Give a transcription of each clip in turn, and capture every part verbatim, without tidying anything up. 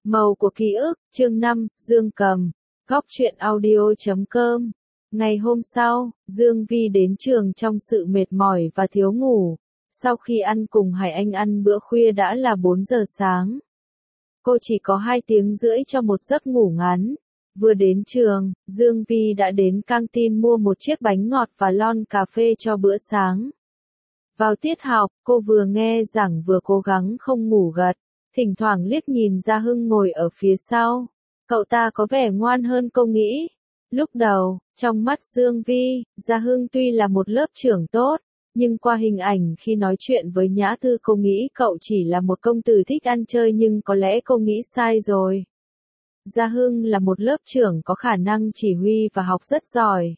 Màu của ký ức, chương năm, Dương Cầm, góc truyện audio chấm com. Ngày hôm sau, Dương Vi đến trường trong sự mệt mỏi và thiếu ngủ. Sau khi ăn cùng Hải Anh ăn bữa khuya đã là bốn giờ sáng. Cô chỉ có hai tiếng rưỡi cho một giấc ngủ ngắn. Vừa đến trường, Dương Vi đã đến căng tin mua một chiếc bánh ngọt và lon cà phê cho bữa sáng. Vào tiết học, cô vừa nghe giảng vừa cố gắng không ngủ gật. Thỉnh thoảng liếc nhìn Gia Hưng ngồi ở phía sau. Cậu ta có vẻ ngoan hơn cô nghĩ. Lúc đầu, trong mắt Dương Vi, Gia Hưng tuy là một lớp trưởng tốt, nhưng qua hình ảnh khi nói chuyện với Nhã Thư cô nghĩ cậu chỉ là một công tử thích ăn chơi, nhưng có lẽ cô nghĩ sai rồi. Gia Hưng là một lớp trưởng có khả năng chỉ huy và học rất giỏi.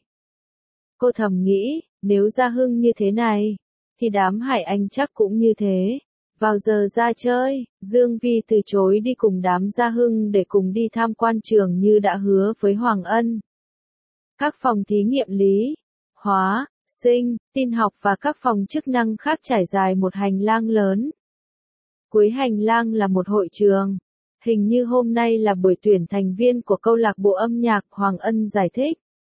Cô thầm nghĩ, nếu Gia Hưng như thế này, thì đám Hải Anh chắc cũng như thế. Vào giờ ra chơi, Dương Vi từ chối đi cùng đám Gia Hưng để cùng đi tham quan trường như đã hứa với Hoàng Ân. Các phòng thí nghiệm lý, hóa, sinh, tin học và các phòng chức năng khác trải dài một hành lang lớn. Cuối hành lang là một hội trường. Hình như hôm nay là buổi tuyển thành viên của câu lạc bộ âm nhạc, Hoàng Ân giải thích.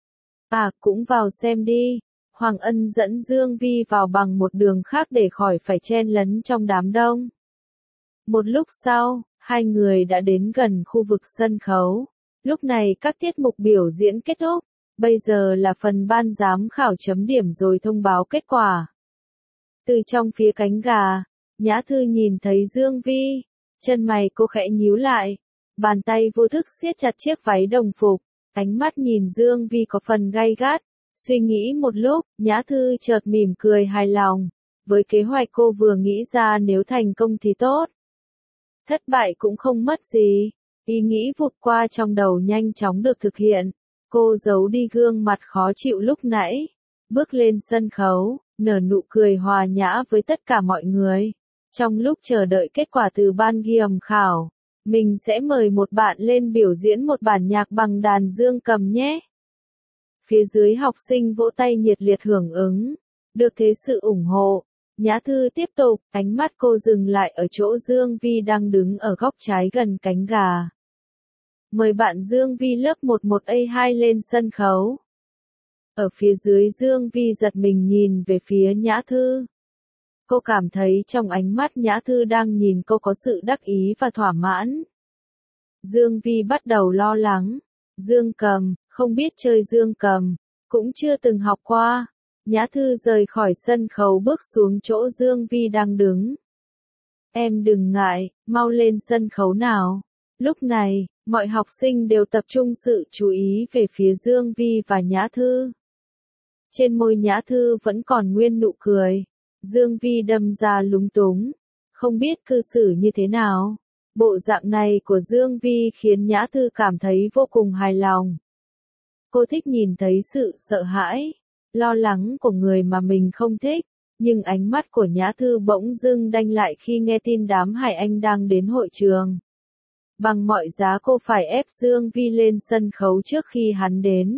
À, cũng vào xem đi. Hoàng Ân dẫn Dương Vi vào bằng một đường khác để khỏi phải chen lấn trong đám đông. Một lúc sau, hai người đã đến gần khu vực sân khấu. Lúc này các tiết mục biểu diễn kết thúc. Bây giờ là phần ban giám khảo chấm điểm rồi thông báo kết quả. Từ trong phía cánh gà, Nhã Thư nhìn thấy Dương Vi. Chân mày cô khẽ nhíu lại. Bàn tay vô thức siết chặt chiếc váy đồng phục. Ánh mắt nhìn Dương Vi có phần gay gắt. Suy nghĩ một lúc, Nhã Thư chợt mỉm cười hài lòng. Với kế hoạch cô vừa nghĩ ra, nếu thành công thì tốt. Thất bại cũng không mất gì. Ý nghĩ vụt qua trong đầu nhanh chóng được thực hiện. Cô giấu đi gương mặt khó chịu lúc nãy. Bước lên sân khấu, nở nụ cười hòa nhã với tất cả mọi người. Trong lúc chờ đợi kết quả từ ban ghi âm khảo, mình sẽ mời một bạn lên biểu diễn một bản nhạc bằng đàn dương cầm nhé. Phía dưới học sinh vỗ tay nhiệt liệt hưởng ứng. Được thế sự ủng hộ, Nhã Thư tiếp tục, ánh mắt cô dừng lại ở chỗ Dương Vi đang đứng ở góc trái gần cánh gà. Mời bạn Dương Vi lớp một một A hai lên sân khấu. Ở phía dưới Dương Vi giật mình nhìn về phía Nhã Thư. Cô cảm thấy trong ánh mắt Nhã Thư đang nhìn cô có sự đắc ý và thỏa mãn. Dương Vi bắt đầu lo lắng. Dương cầm, không biết chơi dương cầm, cũng chưa từng học qua. Nhã Thư rời khỏi sân khấu bước xuống chỗ Dương Vi đang đứng. Em đừng ngại, mau lên sân khấu nào. Lúc này, mọi học sinh đều tập trung sự chú ý về phía Dương Vi và Nhã Thư. Trên môi Nhã Thư vẫn còn nguyên nụ cười. Dương Vi đâm ra lúng túng, không biết cư xử như thế nào. Bộ dạng này của Dương Vi khiến Nhã Thư cảm thấy vô cùng hài lòng. Cô thích nhìn thấy sự sợ hãi, lo lắng của người mà mình không thích, nhưng ánh mắt của Nhã Thư bỗng dưng đanh lại khi nghe tin đám Hải Anh đang đến hội trường. Bằng mọi giá cô phải ép Dương Vi lên sân khấu trước khi hắn đến.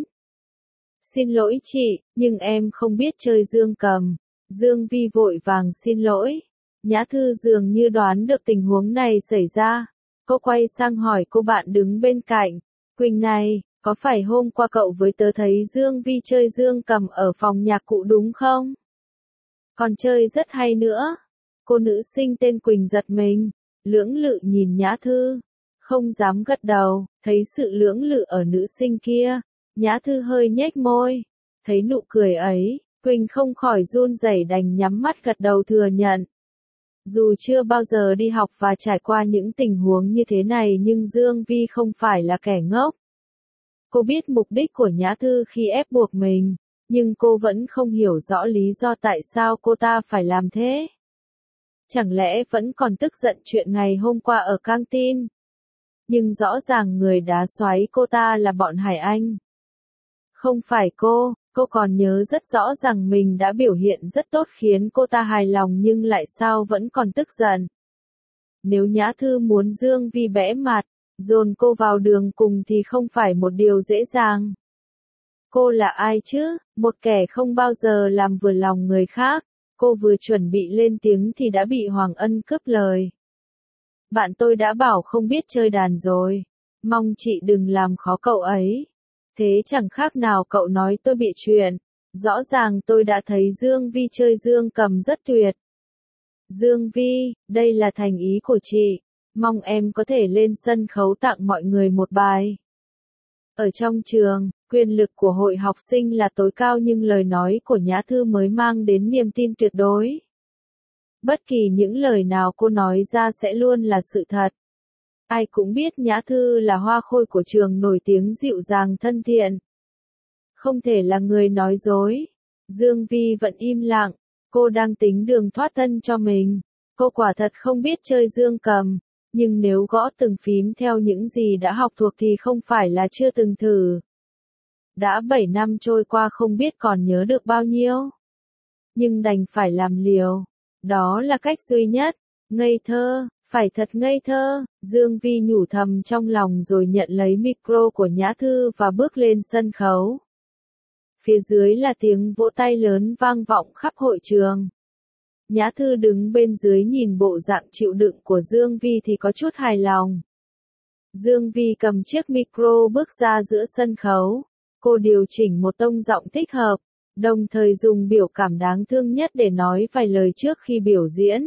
Xin lỗi chị, nhưng em không biết chơi dương cầm. Dương Vi vội vàng xin lỗi. Nhã Thư dường như đoán được tình huống này xảy ra. Cô quay sang hỏi cô bạn đứng bên cạnh. Quỳnh này, có phải hôm qua cậu với tớ thấy Dương Vi chơi dương cầm ở phòng nhạc cụ đúng không? Còn chơi rất hay nữa. Cô nữ sinh tên Quỳnh giật mình, lưỡng lự nhìn Nhã Thư. Không dám gật đầu, thấy sự lưỡng lự ở nữ sinh kia. Nhã Thư hơi nhếch môi. Thấy nụ cười ấy, Quỳnh không khỏi run rẩy đành nhắm mắt gật đầu thừa nhận. Dù chưa bao giờ đi học và trải qua những tình huống như thế này nhưng Dương Vi không phải là kẻ ngốc. Cô biết mục đích của Nhã Thư khi ép buộc mình, nhưng cô vẫn không hiểu rõ lý do tại sao cô ta phải làm thế. Chẳng lẽ vẫn còn tức giận chuyện ngày hôm qua ở căng tin? Nhưng rõ ràng người đá xoáy cô ta là bọn Hải Anh. Không phải cô, cô còn nhớ rất rõ rằng mình đã biểu hiện rất tốt khiến cô ta hài lòng nhưng lại sao vẫn còn tức giận. Nếu Nhã Thư muốn Dương Vi bẽ mặt, dồn cô vào đường cùng thì không phải một điều dễ dàng. Cô là ai chứ, một kẻ không bao giờ làm vừa lòng người khác. Cô vừa chuẩn bị lên tiếng thì đã bị Hoàng Ân cướp lời. Bạn tôi đã bảo không biết chơi đàn rồi. Mong chị đừng làm khó cậu ấy. Thế chẳng khác nào cậu nói tôi bị chuyện. Rõ ràng tôi đã thấy Dương Vi chơi dương cầm rất tuyệt. Dương Vi, đây là thành ý của chị. Mong em có thể lên sân khấu tặng mọi người một bài. Ở trong trường, quyền lực của hội học sinh là tối cao nhưng lời nói của Nhã Thư mới mang đến niềm tin tuyệt đối. Bất kỳ những lời nào cô nói ra sẽ luôn là sự thật. Ai cũng biết Nhã Thư là hoa khôi của trường nổi tiếng dịu dàng thân thiện. Không thể là người nói dối. Dương Vi vẫn im lặng, cô đang tính đường thoát thân cho mình. Cô quả thật không biết chơi dương cầm, nhưng nếu gõ từng phím theo những gì đã học thuộc thì không phải là chưa từng thử. Đã bảy năm trôi qua không biết còn nhớ được bao nhiêu. Nhưng đành phải làm liều. Đó là cách duy nhất. Ngây thơ, phải thật ngây thơ, Dương Vi nhủ thầm trong lòng rồi nhận lấy micro của Nhã Thư và bước lên sân khấu. Phía dưới là tiếng vỗ tay lớn vang vọng khắp hội trường. Nhã Thư đứng bên dưới nhìn bộ dạng chịu đựng của Dương Vi thì có chút hài lòng. Dương Vi cầm chiếc micro bước ra giữa sân khấu. Cô điều chỉnh một tông giọng thích hợp, đồng thời dùng biểu cảm đáng thương nhất để nói vài lời trước khi biểu diễn.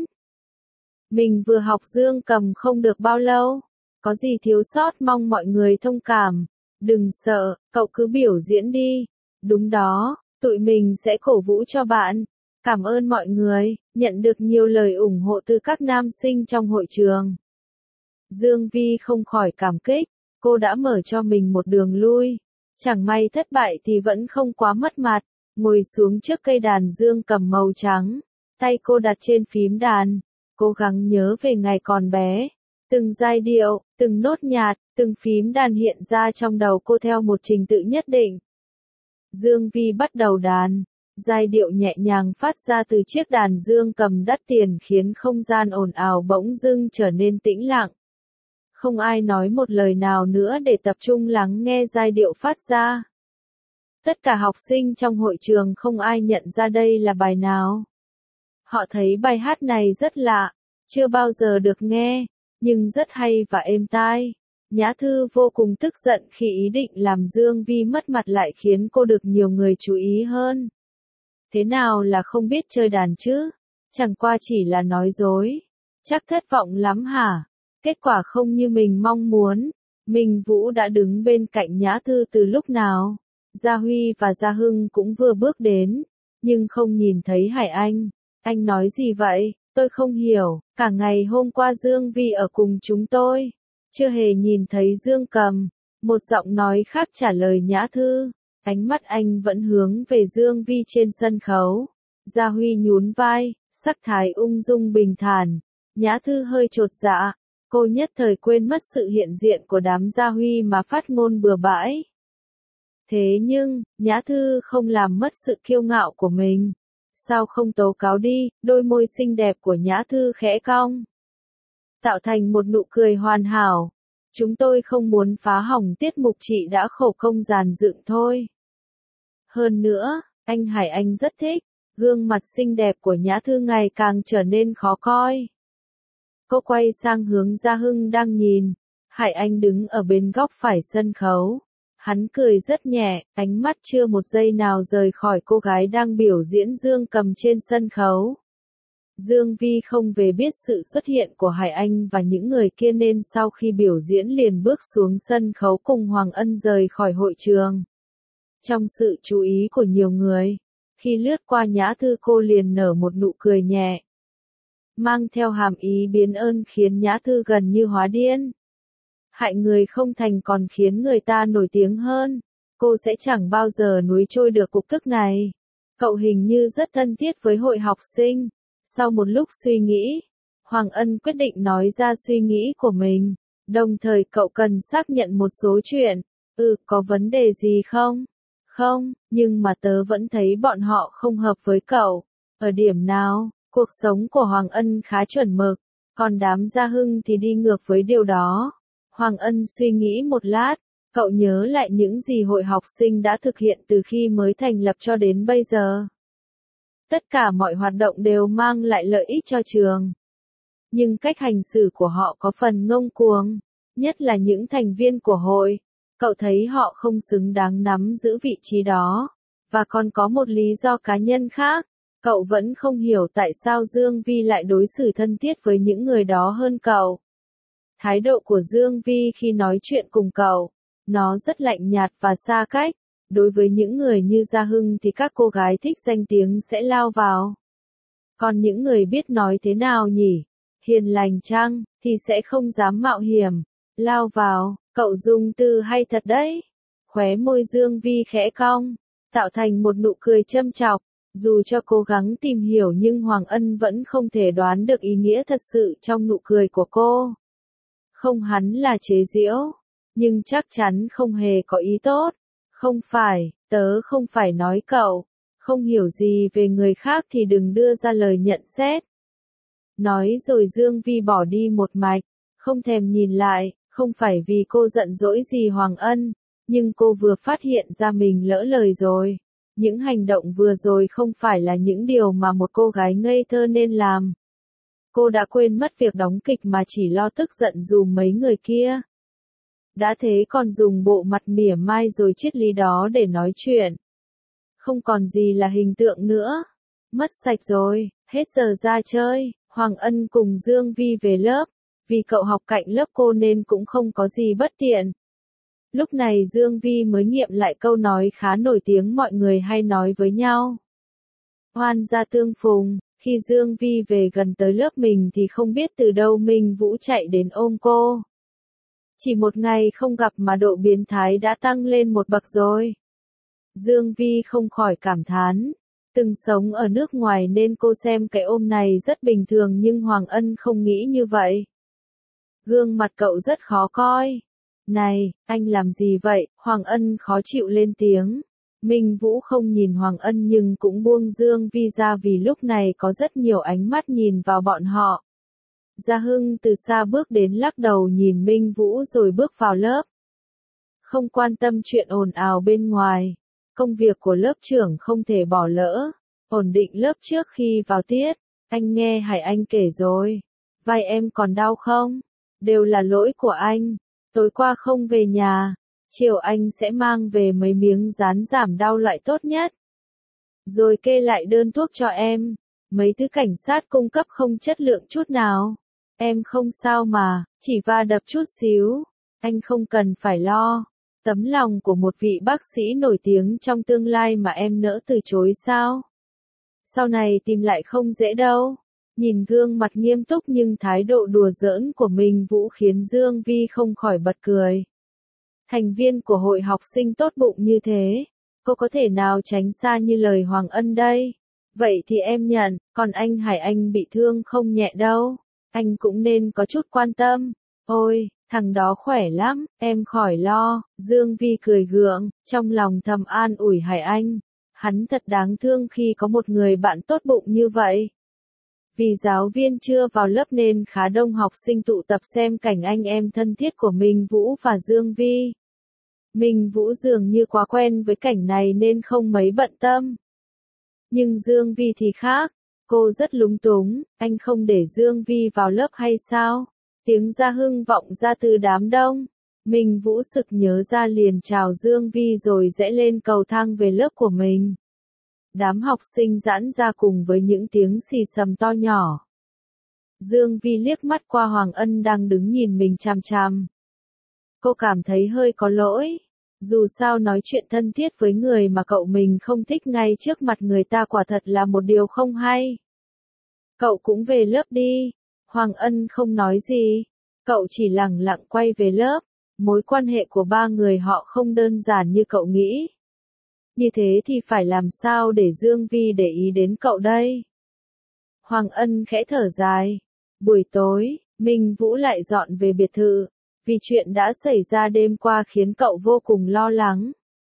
Mình vừa học dương cầm không được bao lâu, có gì thiếu sót mong mọi người thông cảm. Đừng sợ, cậu cứ biểu diễn đi. Đúng đó, tụi mình sẽ cổ vũ cho bạn. Cảm ơn mọi người, nhận được nhiều lời ủng hộ từ các nam sinh trong hội trường. Dương Vi không khỏi cảm kích, cô đã mở cho mình một đường lui. Chẳng may thất bại thì vẫn không quá mất mặt. Ngồi xuống trước cây đàn dương cầm màu trắng, tay cô đặt trên phím đàn, cố gắng nhớ về ngày còn bé. Từng giai điệu, từng nốt nhạc, từng phím đàn hiện ra trong đầu cô theo một trình tự nhất định. Dương Vi bắt đầu đàn, giai điệu nhẹ nhàng phát ra từ chiếc đàn dương cầm đắt tiền khiến không gian ồn ào bỗng dưng trở nên tĩnh lặng. Không ai nói một lời nào nữa để tập trung lắng nghe giai điệu phát ra. Tất cả học sinh trong hội trường không ai nhận ra đây là bài nào. Họ thấy bài hát này rất lạ, chưa bao giờ được nghe, nhưng rất hay và êm tai. Nhã Thư vô cùng tức giận khi ý định làm Dương Vi mất mặt lại khiến cô được nhiều người chú ý hơn. Thế nào là không biết chơi đàn chứ? Chẳng qua chỉ là nói dối. Chắc thất vọng lắm hả? Kết quả không như mình mong muốn. Minh Vũ đã đứng bên cạnh Nhã Thư từ lúc nào? Gia Huy và Gia Hưng cũng vừa bước đến, nhưng không nhìn thấy Hải Anh. Anh nói gì vậy? Tôi không hiểu, cả ngày hôm qua Dương Vi ở cùng chúng tôi. Chưa hề nhìn thấy dương cầm. Một giọng nói khác trả lời Nhã Thư. Ánh mắt anh vẫn hướng về Dương Vi trên sân khấu. Gia Huy nhún vai, sắc thái ung dung bình thản. Nhã Thư hơi chột dạ. Cô nhất thời quên mất sự hiện diện của đám Gia Huy mà phát ngôn bừa bãi. Thế nhưng, Nhã Thư không làm mất sự kiêu ngạo của mình. Sao không tố cáo đi? Đôi môi xinh đẹp của Nhã Thư khẽ cong, tạo thành một nụ cười hoàn hảo. Chúng tôi không muốn phá hỏng tiết mục chị đã khổ công dàn dựng thôi. Hơn nữa, anh Hải Anh rất thích. Gương mặt xinh đẹp của Nhã Thư ngày càng trở nên khó coi. Cô quay sang hướng Gia Hưng đang nhìn. Hải Anh đứng ở bên góc phải sân khấu. Hắn cười rất nhẹ, ánh mắt chưa một giây nào rời khỏi cô gái đang biểu diễn dương cầm trên sân khấu. Dương Vi không hề biết sự xuất hiện của Hải Anh và những người kia nên sau khi biểu diễn liền bước xuống sân khấu cùng Hoàng Ân rời khỏi hội trường. Trong sự chú ý của nhiều người, khi lướt qua Nhã Thư cô liền nở một nụ cười nhẹ, mang theo hàm ý biến ơn khiến Nhã Thư gần như hóa điên. Hại người không thành còn khiến người ta nổi tiếng hơn. Cô sẽ chẳng bao giờ nuối trôi được cục tức này. Cậu hình như rất thân thiết với hội học sinh. Sau một lúc suy nghĩ, Hoàng Ân quyết định nói ra suy nghĩ của mình. Đồng thời cậu cần xác nhận một số chuyện. Ừ, có vấn đề gì không? Không, nhưng mà tớ vẫn thấy bọn họ không hợp với cậu. Ở điểm nào? Cuộc sống của Hoàng Ân khá chuẩn mực, còn đám Gia Hưng thì đi ngược với điều đó. Hoàng Ân suy nghĩ một lát, cậu nhớ lại những gì hội học sinh đã thực hiện từ khi mới thành lập cho đến bây giờ. Tất cả mọi hoạt động đều mang lại lợi ích cho trường. nhưng cách hành xử của họ có phần ngông cuồng, nhất là những thành viên của hội. Cậu thấy họ không xứng đáng nắm giữ vị trí đó, và còn có một lý do cá nhân khác. Cậu vẫn không hiểu tại sao Dương Vi lại đối xử thân thiết với những người đó hơn cậu. Thái độ của Dương Vi khi nói chuyện cùng cậu, nó rất lạnh nhạt và xa cách. Đối với những người như Gia Hưng thì các cô gái thích danh tiếng sẽ lao vào. Còn những người biết nói thế nào nhỉ? Hiền lành chăng, thì sẽ không dám mạo hiểm, lao vào. Cậu dùng từ hay thật đấy. Khóe môi Dương Vi khẽ cong, tạo thành một nụ cười châm chọc. Dù cho cố gắng tìm hiểu nhưng Hoàng Ân vẫn không thể đoán được ý nghĩa thật sự trong nụ cười của cô. Không, hắn là chế giễu, nhưng chắc chắn không hề có ý tốt. Không phải, tớ không phải nói cậu, không hiểu gì về người khác thì đừng đưa ra lời nhận xét. Nói rồi Dương Vi bỏ đi một mạch, không thèm nhìn lại, không phải vì cô giận dỗi gì Hoàng Ân, nhưng cô vừa phát hiện ra mình lỡ lời rồi. Những hành động vừa rồi không phải là những điều mà một cô gái ngây thơ nên làm. Cô đã quên mất việc đóng kịch mà chỉ lo tức giận dùm mấy người kia. Đã thế còn dùng bộ mặt mỉa mai rồi triết lý đó để nói chuyện. Không còn gì là hình tượng nữa. Mất sạch rồi, hết giờ ra chơi. Hoàng Ân cùng Dương Vi về lớp. Vì cậu học cạnh lớp cô nên cũng không có gì bất tiện. Lúc này Dương Vi mới nghiệm lại câu nói khá nổi tiếng mọi người hay nói với nhau. Hoan gia tương phùng. Khi Dương Vi về gần tới lớp mình thì không biết từ đâu Minh Vũ chạy đến ôm cô. Chỉ một ngày không gặp mà độ biến thái đã tăng lên một bậc rồi. Dương Vi không khỏi cảm thán. Từng sống ở nước ngoài nên cô xem cái ôm này rất bình thường nhưng Hoàng Ân không nghĩ như vậy. Gương mặt cậu rất khó coi. Này, anh làm gì vậy? Hoàng Ân khó chịu lên tiếng. Minh Vũ không nhìn Hoàng Ân nhưng cũng buông Dương Vi ra vì lúc này có rất nhiều ánh mắt nhìn vào bọn họ. Gia Hưng từ xa bước đến lắc đầu nhìn Minh Vũ rồi bước vào lớp. Không quan tâm chuyện ồn ào bên ngoài. Công việc của lớp trưởng không thể bỏ lỡ. Ổn định lớp trước khi vào tiết. Anh nghe Hải Anh kể rồi. Vai em còn đau không? Đều là lỗi của anh. Tối qua không về nhà. Chiều anh sẽ mang về mấy miếng dán giảm đau loại tốt nhất. Rồi kê lại đơn thuốc cho em. Mấy thứ cảnh sát cung cấp không chất lượng chút nào. Em không sao mà, chỉ va đập chút xíu. Anh không cần phải lo. Tấm lòng của một vị bác sĩ nổi tiếng trong tương lai mà em nỡ từ chối sao? Sau này tìm lại không dễ đâu. Nhìn gương mặt nghiêm túc nhưng thái độ đùa giỡn của Minh Vũ khiến Dương Vi không khỏi bật cười. Thành viên của hội học sinh tốt bụng như thế, cô có thể nào tránh xa như lời Hoàng Ân đây? Vậy thì em nhận, còn anh Hải Anh bị thương không nhẹ đâu. Anh cũng nên có chút quan tâm. Ôi, thằng đó khỏe lắm, em khỏi lo. Dương Vi cười gượng, trong lòng thầm an ủi Hải Anh. Hắn thật đáng thương khi có một người bạn tốt bụng như vậy. Vì giáo viên chưa vào lớp nên khá đông học sinh tụ tập xem cảnh anh em thân thiết của Minh Vũ và Dương Vi. Minh Vũ dường như quá quen với cảnh này nên không mấy bận tâm. Nhưng Dương Vi thì khác. Cô rất lúng túng, anh không để Dương Vi vào lớp hay sao? Tiếng Gia Hưng vọng ra từ đám đông. Minh Vũ sực nhớ ra liền chào Dương Vi rồi rẽ lên cầu thang về lớp của mình. Đám học sinh giãn ra cùng với những tiếng xì xầm to nhỏ. Dương Vi liếc mắt qua Hoàng Ân đang đứng nhìn mình chằm chằm. Cô cảm thấy hơi có lỗi. Dù sao nói chuyện thân thiết với người mà cậu mình không thích ngay trước mặt người ta quả thật là một điều không hay. Cậu cũng về lớp đi. Hoàng Ân không nói gì. Cậu chỉ lẳng lặng quay về lớp. Mối quan hệ của ba người họ không đơn giản như cậu nghĩ. Như thế thì phải làm sao để Dương Vi để ý đến cậu đây? Hoàng Ân khẽ thở dài. Buổi tối, Minh Vũ lại dọn về biệt thự. Vì chuyện đã xảy ra đêm qua khiến cậu vô cùng lo lắng.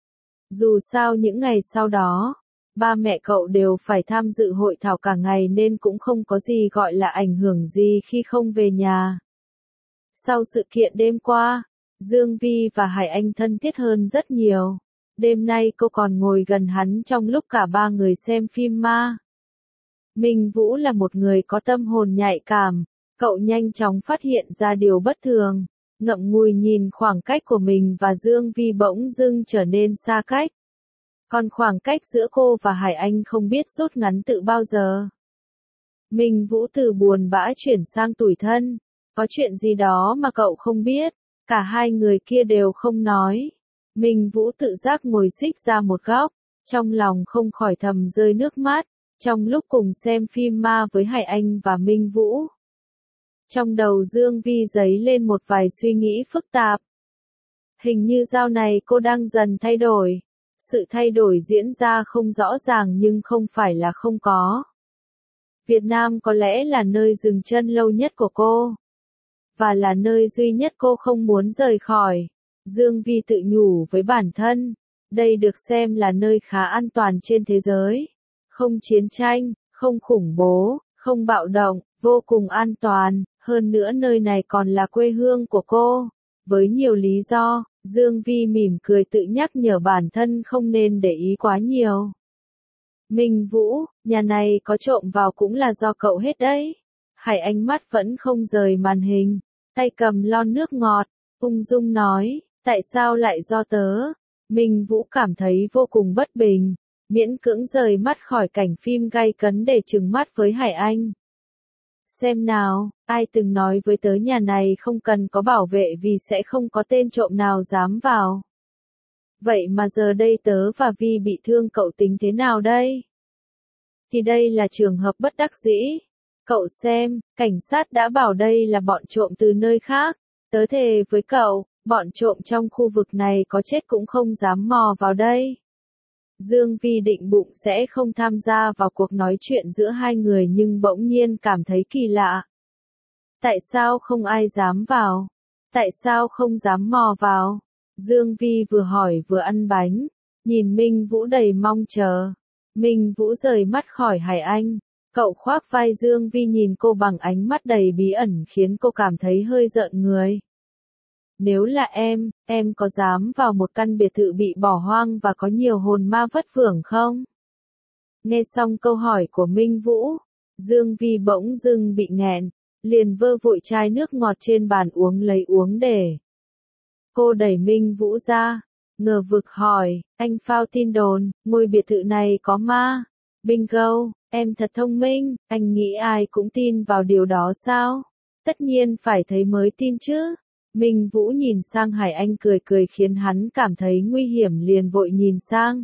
Dù sao những ngày sau đó, ba mẹ cậu đều phải tham dự hội thảo cả ngày nên cũng không có gì gọi là ảnh hưởng gì khi không về nhà. Sau sự kiện đêm qua, Dương Vi và Hải Anh thân thiết hơn rất nhiều. Đêm nay cô còn ngồi gần hắn trong lúc cả ba người xem phim ma. Minh Vũ là một người có tâm hồn nhạy cảm. Cậu nhanh chóng phát hiện ra điều bất thường, ngậm ngùi nhìn khoảng cách của mình và Dương Vi bỗng dưng trở nên xa cách. Còn khoảng cách giữa cô và Hải Anh không biết rút ngắn tự bao giờ. Minh Vũ từ buồn bã chuyển sang tủi thân. Có chuyện gì đó mà cậu không biết, cả hai người kia đều không nói. Minh Vũ tự giác ngồi xích ra một góc, trong lòng không khỏi thầm rơi nước mắt, trong lúc cùng xem phim ma với Hải Anh và Minh Vũ. Trong đầu Dương Vi dấy lên một vài suy nghĩ phức tạp. Hình như dạo này cô đang dần thay đổi. Sự thay đổi diễn ra không rõ ràng nhưng không phải là không có. Việt Nam có lẽ là nơi dừng chân lâu nhất của cô. Và là nơi duy nhất cô không muốn rời khỏi. Dương Vi tự nhủ với bản thân. Đây được xem là nơi khá an toàn trên thế giới. Không chiến tranh, không khủng bố, không bạo động, vô cùng an toàn. Hơn nữa nơi này còn là quê hương của cô. Với nhiều lý do, Dương Vi mỉm cười tự nhắc nhở bản thân không nên để ý quá nhiều. Minh Vũ, nhà này có trộm vào cũng là do cậu hết đấy. Hải ánh mắt vẫn không rời màn hình, tay cầm lon nước ngọt, ung dung nói, tại sao lại do tớ? Minh Vũ cảm thấy vô cùng bất bình, miễn cưỡng rời mắt khỏi cảnh phim gay cấn để trừng mắt với Hải Anh. Xem nào, ai từng nói với tớ nhà này không cần có bảo vệ vì sẽ không có tên trộm nào dám vào. Vậy mà giờ đây tớ và Vi bị thương cậu tính thế nào đây? Thì đây là trường hợp bất đắc dĩ. Cậu xem, cảnh sát đã bảo đây là bọn trộm từ nơi khác. Tớ thề với cậu, bọn trộm trong khu vực này có chết cũng không dám mò vào đây. Dương Vi định bụng sẽ không tham gia vào cuộc nói chuyện giữa hai người nhưng bỗng nhiên cảm thấy kỳ lạ. Tại sao không ai dám vào? Tại sao không dám mò vào? Dương Vi vừa hỏi vừa ăn bánh, nhìn Minh Vũ đầy mong chờ. Minh Vũ rời mắt khỏi Hải Anh, cậu khoác vai Dương Vi nhìn cô bằng ánh mắt đầy bí ẩn khiến cô cảm thấy hơi rợn người. Nếu là em, em có dám vào một căn biệt thự bị bỏ hoang và có nhiều hồn ma vất vưởng không? Nghe xong câu hỏi của Minh Vũ, Dương Vi bỗng dưng bị nghẹn, liền vơ vội chai nước ngọt trên bàn uống lấy uống để. Cô đẩy Minh Vũ ra, ngờ vực hỏi, anh phao tin đồn, ngôi biệt thự này có ma. Bingo, em thật thông minh, anh nghĩ ai cũng tin vào điều đó sao? Tất nhiên phải thấy mới tin chứ. Minh Vũ nhìn sang Hải Anh cười cười khiến hắn cảm thấy nguy hiểm liền vội nhìn sang.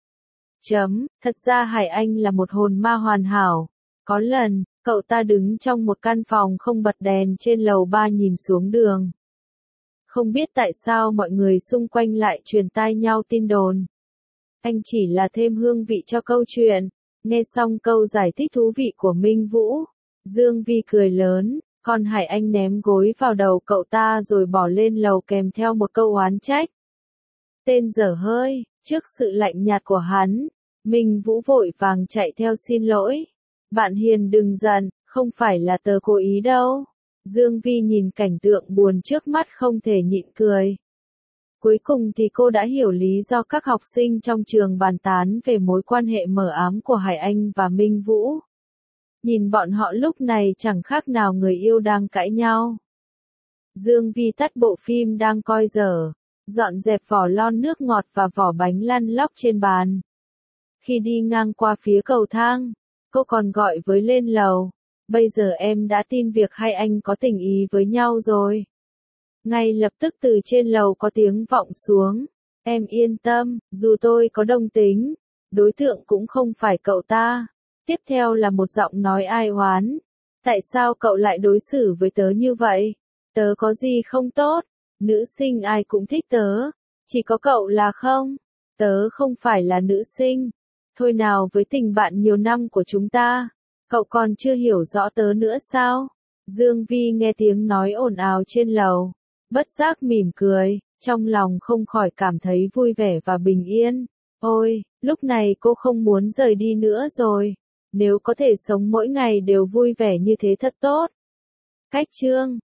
Chấm, thật ra Hải Anh là một hồn ma hoàn hảo. Có lần, cậu ta đứng trong một căn phòng không bật đèn trên lầu ba nhìn xuống đường. Không biết tại sao mọi người xung quanh lại truyền tai nhau tin đồn. Anh chỉ là thêm hương vị cho câu chuyện. Nghe xong câu giải thích thú vị của Minh Vũ, Dương Vi cười lớn, còn Hải Anh ném gối vào đầu cậu ta rồi bỏ lên lầu kèm theo một câu oán trách. Tên dở hơi, trước sự lạnh nhạt của hắn, Minh Vũ vội vàng chạy theo xin lỗi. Bạn Hiền đừng giận, không phải là tớ cố ý đâu. Dương Vi nhìn cảnh tượng buồn trước mắt không thể nhịn cười. Cuối cùng thì cô đã hiểu lý do các học sinh trong trường bàn tán về mối quan hệ mờ ám của Hải Anh và Minh Vũ. Nhìn bọn họ lúc này chẳng khác nào người yêu đang cãi nhau. Dương Vi tắt bộ phim đang coi dở, dọn dẹp vỏ lon nước ngọt và vỏ bánh lăn lóc trên bàn. Khi đi ngang qua phía cầu thang, cô còn gọi với lên lầu. Bây giờ em đã tin việc hai anh có tình ý với nhau rồi. Ngay lập tức từ trên lầu có tiếng vọng xuống. Em yên tâm, dù tôi có đồng tính, đối tượng cũng không phải cậu ta. Tiếp theo là một giọng nói ai oán. Tại sao cậu lại đối xử với tớ như vậy? Tớ có gì không tốt? Nữ sinh ai cũng thích tớ. Chỉ có cậu là không? Tớ không phải là nữ sinh. Thôi nào với tình bạn nhiều năm của chúng ta. Cậu còn chưa hiểu rõ tớ nữa sao? Dương Vi nghe tiếng nói ồn ào trên lầu. Bất giác mỉm cười, trong lòng không khỏi cảm thấy vui vẻ và bình yên. Ôi, lúc này cô không muốn rời đi nữa rồi. Nếu có thể sống mỗi ngày đều vui vẻ như thế thật tốt. Cách chương